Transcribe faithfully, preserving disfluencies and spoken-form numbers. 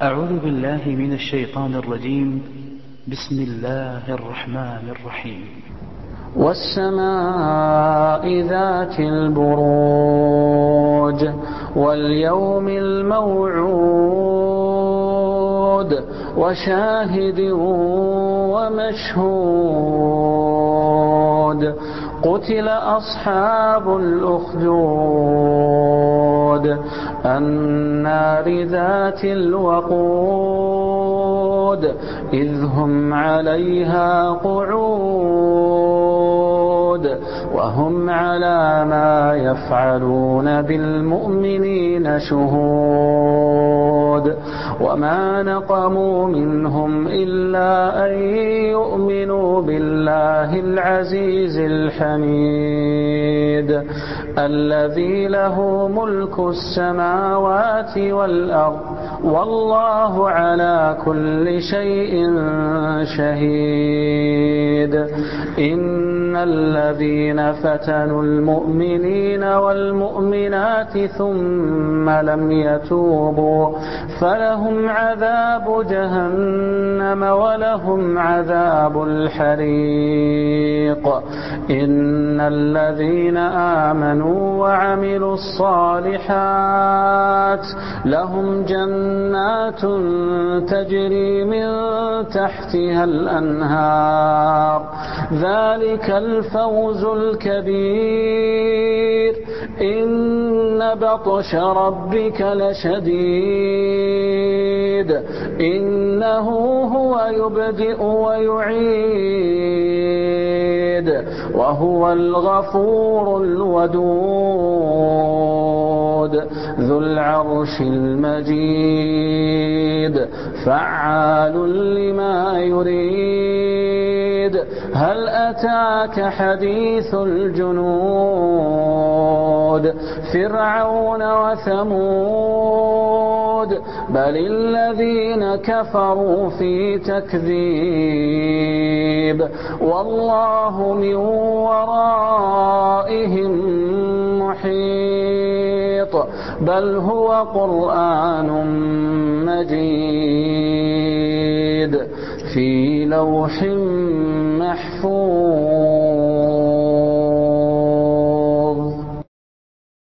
أعوذ بالله من الشيطان الرجيم. بسم الله الرحمن الرحيم. والسماء ذات البروج واليوم الموعود وشاهد ومشهود قتل أصحاب الأخدود النار ذات الوقود إذ هم عليها قعود وهم على ما يفعلون بالمؤمنين شهود وما نقموا منهم إلا أن يؤمنوا بالله العزيز الحميد الذي له ملك السماوات والأرض والله على كل شيء شهيد. إن الذين فتنوا المؤمنين والمؤمنات ثم لم يتوبوا فلهم عذاب جهنم ولهم عذاب الحريق. إن الذين آمنوا وعملوا الصالحات لهم جنات تجري من تحتها الأنهار ذلك الفوز الكبير. إن بطش ربك لشديد إنه هو يبدئ ويعيد وهو الغفور الودود ذو العرش المجيد فعال لما يريد. هل أتاك حديث الجنود فرعون وثمود بل الذين كفروا في تكذيب والله من ورائهم محيط بل هو قرآن مجيد في لوح محفوظ.